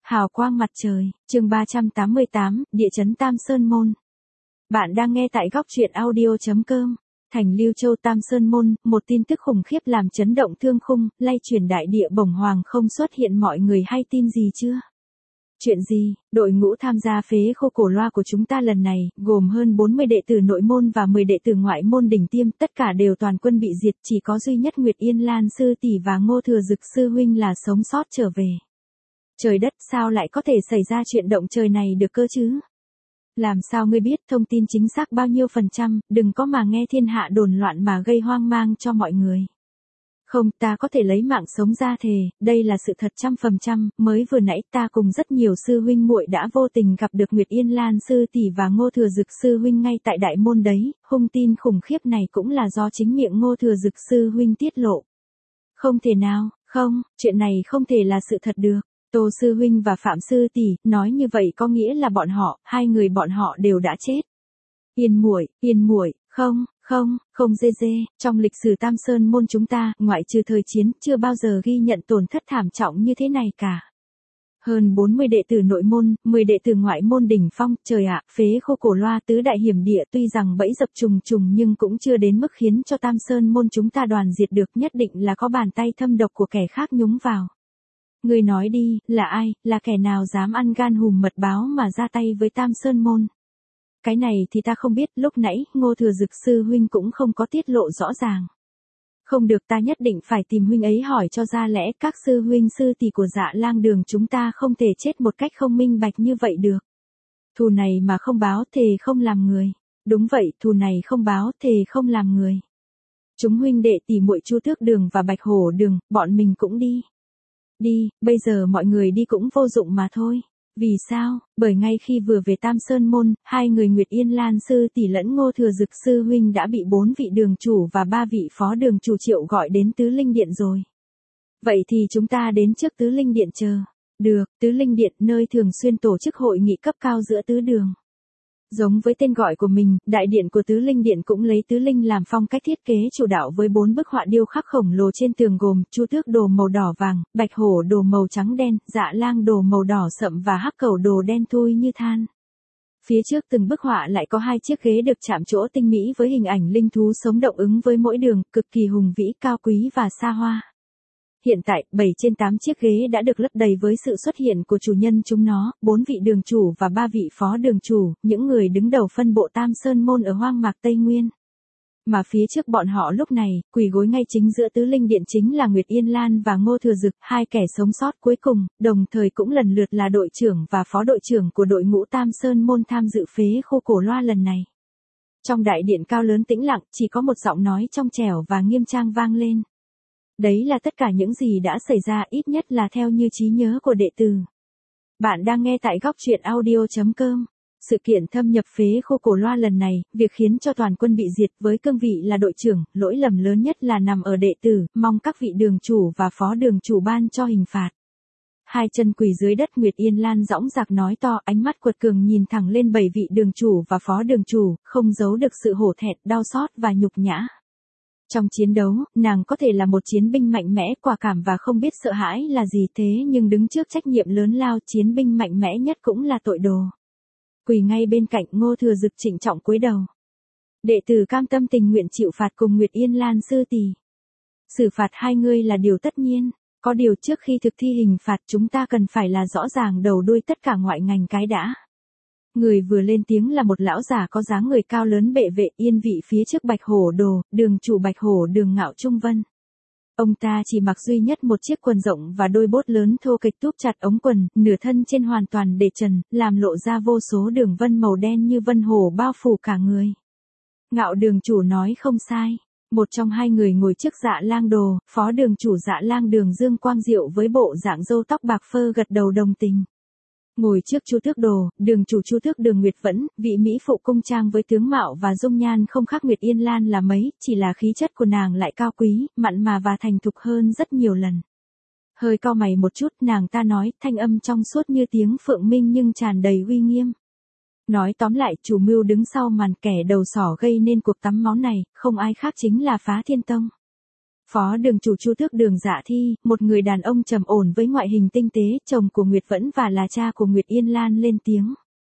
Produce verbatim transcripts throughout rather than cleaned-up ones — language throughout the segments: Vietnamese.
Hào quang mặt trời, chương ba trăm tám mươi tám, địa chấn Tam Sơn Môn. Bạn đang nghe tại góc truyện audio.com. Thành Lưu Châu Tam Sơn Môn, một tin tức khủng khiếp làm chấn động thương khung, lay chuyển đại địa bổng hoàng không xuất hiện, mọi người hay tin gì chưa? Chuyện gì? Đội ngũ tham gia phế khô cổ loa của chúng ta lần này, gồm hơn bốn mươi đệ tử nội môn và mười đệ tử ngoại môn đỉnh tiêm, tất cả đều toàn quân bị diệt, chỉ có duy nhất Nguyệt Yên Lan sư tỷ và Ngô Thừa Dực sư huynh là sống sót trở về. Trời đất, sao lại có thể xảy ra chuyện động trời này được cơ chứ? Làm sao ngươi biết thông tin chính xác bao nhiêu phần trăm, đừng có mà nghe thiên hạ đồn loạn mà gây hoang mang cho mọi người. Không, ta có thể lấy mạng sống ra thề, đây là sự thật trăm phần trăm, mới vừa nãy ta cùng rất nhiều sư huynh muội đã vô tình gặp được Nguyệt Yên Lan sư tỷ và Ngô Thừa Dực sư huynh ngay tại đại môn đấy, hung tin khủng khiếp này cũng là do chính miệng Ngô Thừa Dực sư huynh tiết lộ. Không thể nào, không, chuyện này không thể là sự thật được. Tô sư huynh và Phạm sư tỷ nói như vậy có nghĩa là bọn họ, hai người bọn họ đều đã chết. Yên muội, Yên muội, không, không, không dê dê, trong lịch sử Tam Sơn Môn chúng ta, ngoại trừ thời chiến, chưa bao giờ ghi nhận tổn thất thảm trọng như thế này cả. Hơn bốn mươi đệ tử nội môn, mười đệ tử ngoại môn đỉnh phong, trời ạ, phế khô cổ loa tứ đại hiểm địa tuy rằng bẫy dập trùng trùng nhưng cũng chưa đến mức khiến cho Tam Sơn Môn chúng ta đoàn diệt được, nhất định là có bàn tay thâm độc của kẻ khác nhúng vào. Ngươi nói đi, là ai, là kẻ nào dám ăn gan hùm mật báo mà ra tay với Tam Sơn Môn? Cái này thì ta không biết, lúc nãy, Ngô Thừa Dực sư huynh cũng không có tiết lộ rõ ràng. Không được, ta nhất định phải tìm huynh ấy hỏi cho ra lẽ, các sư huynh sư tỷ của Dạ Lang Đường chúng ta không thể chết một cách không minh bạch như vậy được. Thù này mà không báo thề không làm người. Đúng vậy, thù này không báo thề không làm người. Chúng huynh đệ tỷ muội Chu Tước Đường và Bạch Hổ Đường, bọn mình cũng đi. Đi, bây giờ mọi người đi cũng vô dụng mà thôi. Vì sao? Bởi ngay khi vừa về Tam Sơn Môn, hai người Nguyệt Yên Lan sư tỷ lẫn Ngô Thừa Dực sư huynh đã bị bốn vị đường chủ và ba vị phó đường chủ triệu gọi đến Tứ Linh Điện rồi. Vậy thì chúng ta đến trước Tứ Linh Điện chờ. Được, Tứ Linh Điện nơi thường xuyên tổ chức hội nghị cấp cao giữa tứ đường. Giống với tên gọi của mình, đại điện của Tứ Linh Điện cũng lấy tứ linh làm phong cách thiết kế chủ đạo với bốn bức họa điêu khắc khổng lồ trên tường gồm Chu Tước đồ màu đỏ vàng, Bạch Hổ đồ màu trắng đen, Dạ Lang đồ màu đỏ sậm và Hắc Cẩu đồ đen thui như than. Phía trước từng bức họa lại có hai chiếc ghế được chạm trổ tinh mỹ với hình ảnh linh thú sống động ứng với mỗi đường, cực kỳ hùng vĩ, cao quý và xa hoa. Hiện tại, bảy trên tám chiếc ghế đã được lấp đầy với sự xuất hiện của chủ nhân chúng nó, bốn vị đường chủ và ba vị phó đường chủ, những người đứng đầu phân bộ Tam Sơn Môn ở hoang mạc Tây Nguyên. Mà phía trước bọn họ lúc này, quỳ gối ngay chính giữa Tứ Linh Điện chính là Nguyệt Yên Lan và Ngô Thừa Dực, hai kẻ sống sót cuối cùng, đồng thời cũng lần lượt là đội trưởng và phó đội trưởng của đội ngũ Tam Sơn Môn tham dự phế khô cổ loa lần này. Trong đại điện cao lớn tĩnh lặng, chỉ có một giọng nói trong trẻo và nghiêm trang vang lên. Đấy là tất cả những gì đã xảy ra, ít nhất là theo như trí nhớ của đệ tử. Bạn đang nghe tại góc truyện audio.com. Sự kiện thâm nhập phế khô cổ loa lần này, việc khiến cho toàn quân bị diệt với cương vị là đội trưởng, lỗi lầm lớn nhất là nằm ở đệ tử, mong các vị đường chủ và phó đường chủ ban cho hình phạt. Hai chân quỳ dưới đất, Nguyệt Yên Lan dõng dạc nói to, ánh mắt quật cường nhìn thẳng lên bảy vị đường chủ và phó đường chủ, không giấu được sự hổ thẹn, đau xót và nhục nhã. Trong chiến đấu, nàng có thể là một chiến binh mạnh mẽ, quả cảm và không biết sợ hãi là gì, thế nhưng đứng trước trách nhiệm lớn lao, chiến binh mạnh mẽ nhất cũng là tội đồ. Quỳ ngay bên cạnh, Ngô Thừa Dực trịnh trọng cúi đầu. Đệ tử cam tâm tình nguyện chịu phạt cùng Nguyệt Yên Lan sư tỷ. Xử phạt hai người là điều tất nhiên, có điều trước khi thực thi hình phạt chúng ta cần phải là rõ ràng đầu đuôi tất cả ngoại ngành cái đã. Người vừa lên tiếng là một lão già có dáng người cao lớn bệ vệ yên vị phía trước Bạch Hổ đồ, đường chủ Bạch Hổ Đường Ngạo Trung Vân. Ông ta chỉ mặc duy nhất một chiếc quần rộng và đôi bốt lớn thô kệch túp chặt ống quần, nửa thân trên hoàn toàn để trần, làm lộ ra vô số đường vân màu đen như vân hồ bao phủ cả người. Ngạo đường chủ nói không sai. Một trong hai người ngồi trước Dạ Lang đồ, phó đường chủ Dạ Lang Đường Dương Quang Diệu với bộ dạng râu tóc bạc phơ gật đầu đồng tình. Ngồi trước Chu Tước đồ, đường chủ Chu Tước Đường Nguyệt Vẫn, vị mỹ phụ cung trang với tướng mạo và dung nhan không khác Nguyệt Yên Lan là mấy, chỉ là khí chất của nàng lại cao quý, mặn mà và thành thục hơn rất nhiều lần. Hơi cau mày một chút, nàng ta nói, thanh âm trong suốt như tiếng phượng minh nhưng tràn đầy uy nghiêm. Nói tóm lại, chủ mưu đứng sau màn, kẻ đầu sỏ gây nên cuộc tắm máu này, không ai khác chính là Phá Thiên Tông. Phó đường chủ Chu Tước Đường Dạ Thi, một người đàn ông trầm ổn với ngoại hình tinh tế, chồng của Nguyệt Vẫn và là cha của Nguyệt Yên Lan lên tiếng.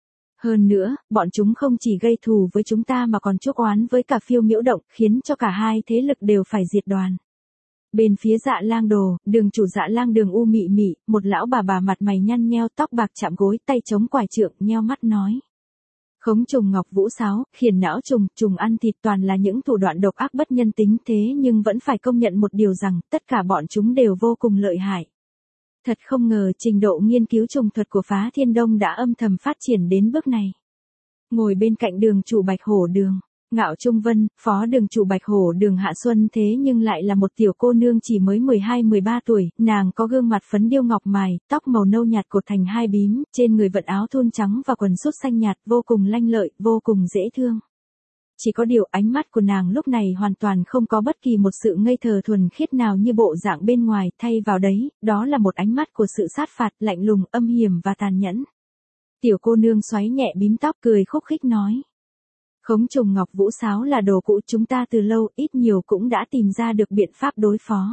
Hơn nữa, bọn chúng không chỉ gây thù với chúng ta mà còn chuốc oán với cả Phiêu Miễu Động, khiến cho cả hai thế lực đều phải diệt đoàn. Bên phía Dạ Lang Đồ, đường chủ Dạ Lang Đường U Mị Mị, một lão bà bà mặt mày nhăn nheo, tóc bạc chạm gối, tay chống quải trượng, nheo mắt nói. Khống trùng ngọc vũ sáo, khiển não trùng, trùng ăn thịt, toàn là những thủ đoạn độc ác bất nhân tính, thế nhưng vẫn phải công nhận một điều rằng, tất cả bọn chúng đều vô cùng lợi hại. Thật không ngờ trình độ nghiên cứu trùng thuật của Phá Thiên Đông đã âm thầm phát triển đến bước này. Ngồi bên cạnh đường chủ Bạch Hổ Đường, Ngạo Trung Vân, phó đường chủ Bạch Hổ Đường Hạ Xuân thế nhưng lại là một tiểu cô nương chỉ mới mười hai mười ba tuổi, nàng có gương mặt phấn điêu ngọc mài, tóc màu nâu nhạt cột thành hai bím, trên người vận áo thun trắng và quần sút xanh nhạt, vô cùng lanh lợi, vô cùng dễ thương. Chỉ có điều ánh mắt của nàng lúc này hoàn toàn không có bất kỳ một sự ngây thơ thuần khiết nào như bộ dạng bên ngoài, thay vào đấy, đó là một ánh mắt của sự sát phạt, lạnh lùng, âm hiểm và tàn nhẫn. Tiểu cô nương xoáy nhẹ bím tóc, cười khúc khích nói. Khống trùng ngọc vũ sáo là đồ cũ, chúng ta từ lâu, ít nhiều cũng đã tìm ra được biện pháp đối phó.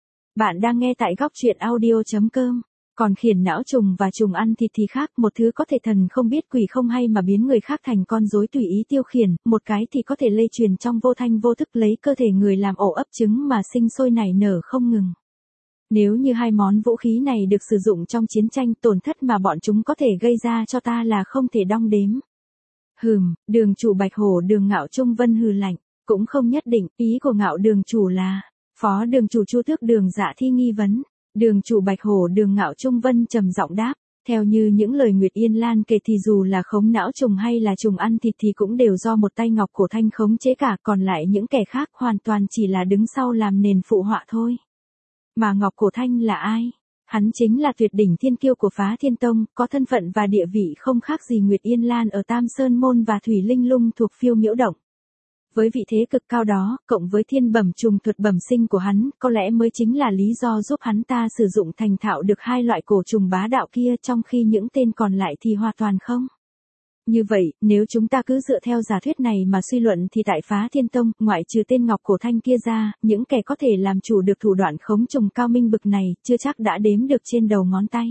Bạn đang nghe tại góc truyện audio chấm com. Còn khiển não trùng và trùng ăn thịt thì khác, một thứ có thể thần không biết quỷ không hay mà biến người khác thành con rối tùy ý tiêu khiển, một cái thì có thể lây truyền trong vô thanh vô thức, lấy cơ thể người làm ổ ấp trứng mà sinh sôi nảy nở không ngừng. Nếu như hai món vũ khí này được sử dụng trong chiến tranh, tổn thất mà bọn chúng có thể gây ra cho ta là không thể đong đếm. Hừm, đường chủ Bạch Hổ Đường Ngạo Trung Vân hừ lạnh, cũng không nhất định, ý của Ngạo đường chủ là, phó đường chủ Chu Tước Đường Dạ Thi nghi vấn. Đường chủ Bạch Hổ Đường Ngạo Trung Vân trầm giọng đáp, theo như những lời Nguyệt Yên Lan kể thì dù là khống não trùng hay là trùng ăn thịt thì cũng đều do một tay Ngọc Cổ Thanh khống chế cả, còn lại những kẻ khác hoàn toàn chỉ là đứng sau làm nền phụ họa thôi. Mà Ngọc Cổ Thanh là ai? Hắn chính là tuyệt đỉnh thiên kiêu của Phá Thiên Tông, có thân phận và địa vị không khác gì Nguyệt Yên Lan ở Tam Sơn Môn và Thủy Linh Lung thuộc Phiêu Miễu Động. Với vị thế cực cao đó, cộng với thiên bẩm trùng thuật bẩm sinh của hắn, có lẽ mới chính là lý do giúp hắn ta sử dụng thành thạo được hai loại cổ trùng bá đạo kia, trong khi những tên còn lại thì hoàn toàn không. Như vậy, nếu chúng ta cứ dựa theo giả thuyết này mà suy luận thì tại Phá Thiên Tông, ngoại trừ tên Ngọc Cổ Thanh kia ra, những kẻ có thể làm chủ được thủ đoạn khống trùng cao minh bực này, chưa chắc đã đếm được trên đầu ngón tay.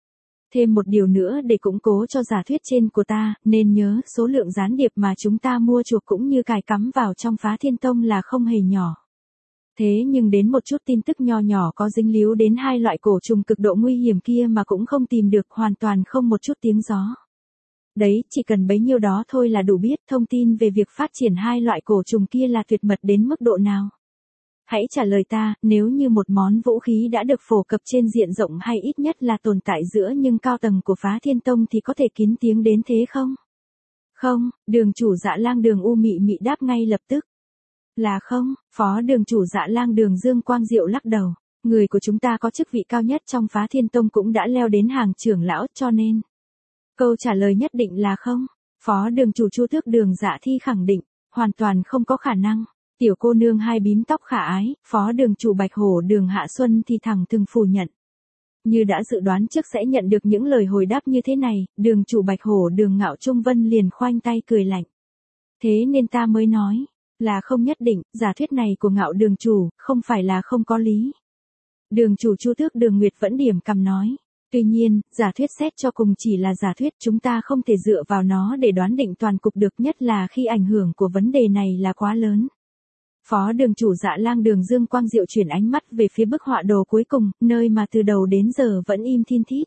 Thêm một điều nữa để củng cố cho giả thuyết trên của ta, nên nhớ số lượng gián điệp mà chúng ta mua chuộc cũng như cài cắm vào trong Phá Thiên Tông là không hề nhỏ. Thế nhưng đến một chút tin tức nho nhỏ có dính líu đến hai loại cổ trùng cực độ nguy hiểm kia mà cũng không tìm được, hoàn toàn không một chút tiếng gió. Đấy, chỉ cần bấy nhiêu đó thôi là đủ biết thông tin về việc phát triển hai loại cổ trùng kia là tuyệt mật đến mức độ nào. Hãy trả lời ta, nếu như một món vũ khí đã được phổ cập trên diện rộng hay ít nhất là tồn tại giữa những cao tầng của Phá Thiên Tông thì có thể kín tiếng đến thế không? Không, đường chủ Dạ Lang Đường U Mị Mị đáp ngay lập tức. Là không, phó đường chủ Dạ Lang Đường Dương Quang Diệu lắc đầu. Người của chúng ta có chức vị cao nhất trong Phá Thiên Tông cũng đã leo đến hàng trưởng lão, cho nên. Câu trả lời nhất định là không. Phó đường chủ Chu Tước Đường Dạ Thi khẳng định, hoàn toàn không có khả năng. Tiểu cô nương hai bím tóc khả ái, phó đường chủ Bạch Hổ Đường Hạ Xuân thì thẳng thừng phủ nhận. Như đã dự đoán trước sẽ nhận được những lời hồi đáp như thế này, đường chủ Bạch Hổ Đường Ngạo Trung Vân liền khoanh tay cười lạnh. Thế nên ta mới nói, là không nhất định, giả thuyết này của Ngạo đường chủ, không phải là không có lý. Đường chủ Chu Tước Đường Nguyệt vẫn điểm cằm nói. Tuy nhiên, giả thuyết xét cho cùng chỉ là giả thuyết, chúng ta không thể dựa vào nó để đoán định toàn cục được, nhất là khi ảnh hưởng của vấn đề này là quá lớn. Phó đường chủ Dạ Lang Đường Dương Quang Diệu chuyển ánh mắt về phía bức họa đồ cuối cùng, nơi mà từ đầu đến giờ vẫn im thin thít.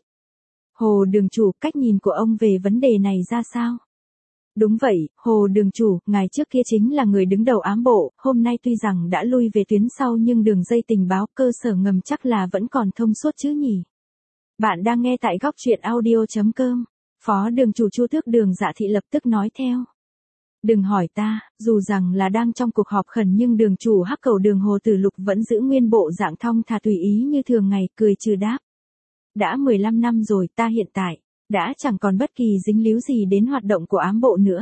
Hồ đường chủ, cách nhìn của ông về vấn đề này ra sao? Đúng vậy, Hồ đường chủ, ngài trước kia chính là người đứng đầu ám bộ, hôm nay tuy rằng đã lui về tuyến sau nhưng đường dây tình báo cơ sở ngầm chắc là vẫn còn thông suốt chứ nhỉ? Bạn đang nghe tại góc truyện audio chấm com. Phó đường chủ Chu Tước Đường Dạ Thị lập tức nói theo. Đừng hỏi ta, dù rằng là đang trong cuộc họp khẩn nhưng đường chủ Hắc Cầu Đường Hồ Tử Lục vẫn giữ nguyên bộ dạng thong thả tùy ý như thường ngày, cười trừ đáp. Đã mười lăm năm rồi, ta hiện tại đã chẳng còn bất kỳ dính líu gì đến hoạt động của ám bộ nữa.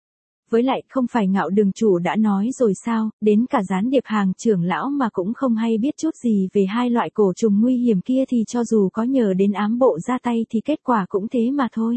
Với lại, không phải Ngạo đường chủ đã nói rồi sao, đến cả gián điệp hàng trưởng lão mà cũng không hay biết chút gì về hai loại cổ trùng nguy hiểm kia thì cho dù có nhờ đến ám bộ ra tay thì kết quả cũng thế mà thôi.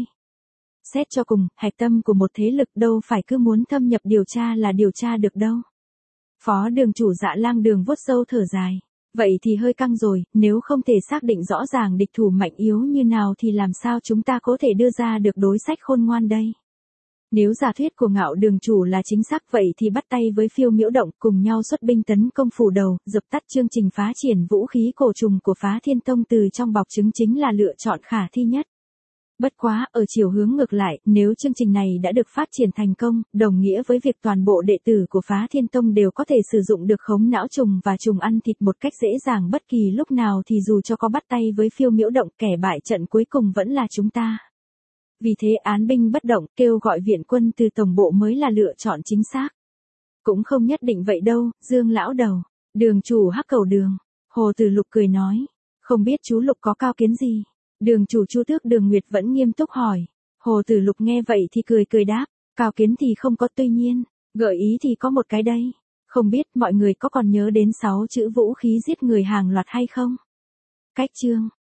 Xét cho cùng, hạch tâm của một thế lực đâu phải cứ muốn thâm nhập điều tra là điều tra được đâu. Phó đường chủ Dạ Lang Đường vuốt râu thở dài. Vậy thì hơi căng rồi, nếu không thể xác định rõ ràng địch thủ mạnh yếu như nào thì làm sao chúng ta có thể đưa ra được đối sách khôn ngoan đây? Nếu giả thuyết của Ngạo đường chủ là chính xác vậy thì bắt tay với Phiêu Miễu Động cùng nhau xuất binh tấn công phủ đầu, dập tắt chương trình phá triển vũ khí cổ trùng của Phá Thiên Tông từ trong bọc trứng chính là lựa chọn khả thi nhất. Bất quá, ở chiều hướng ngược lại, nếu chương trình này đã được phát triển thành công, đồng nghĩa với việc toàn bộ đệ tử của Phá Thiên Tông đều có thể sử dụng được khống não trùng và trùng ăn thịt một cách dễ dàng bất kỳ lúc nào thì dù cho có bắt tay với Phiêu Miễu Động kẻ bại trận cuối cùng vẫn là chúng ta. Vì thế án binh bất động, kêu gọi viện quân từ tổng bộ mới là lựa chọn chính xác. Cũng không nhất định vậy đâu, Dương lão đầu. Đường chủ Hắc Cầu Đường. Hồ Tử Lục cười nói. Không biết chú Lục có cao kiến gì? Đường chủ Chu Tước Đường Nguyệt vẫn nghiêm túc hỏi. Hồ Tử Lục nghe vậy thì cười cười đáp. Cao kiến thì không có, tuy nhiên, gợi ý thì có một cái đây. Không biết mọi người có còn nhớ đến sáu chữ vũ khí giết người hàng loạt hay không? Cách chương.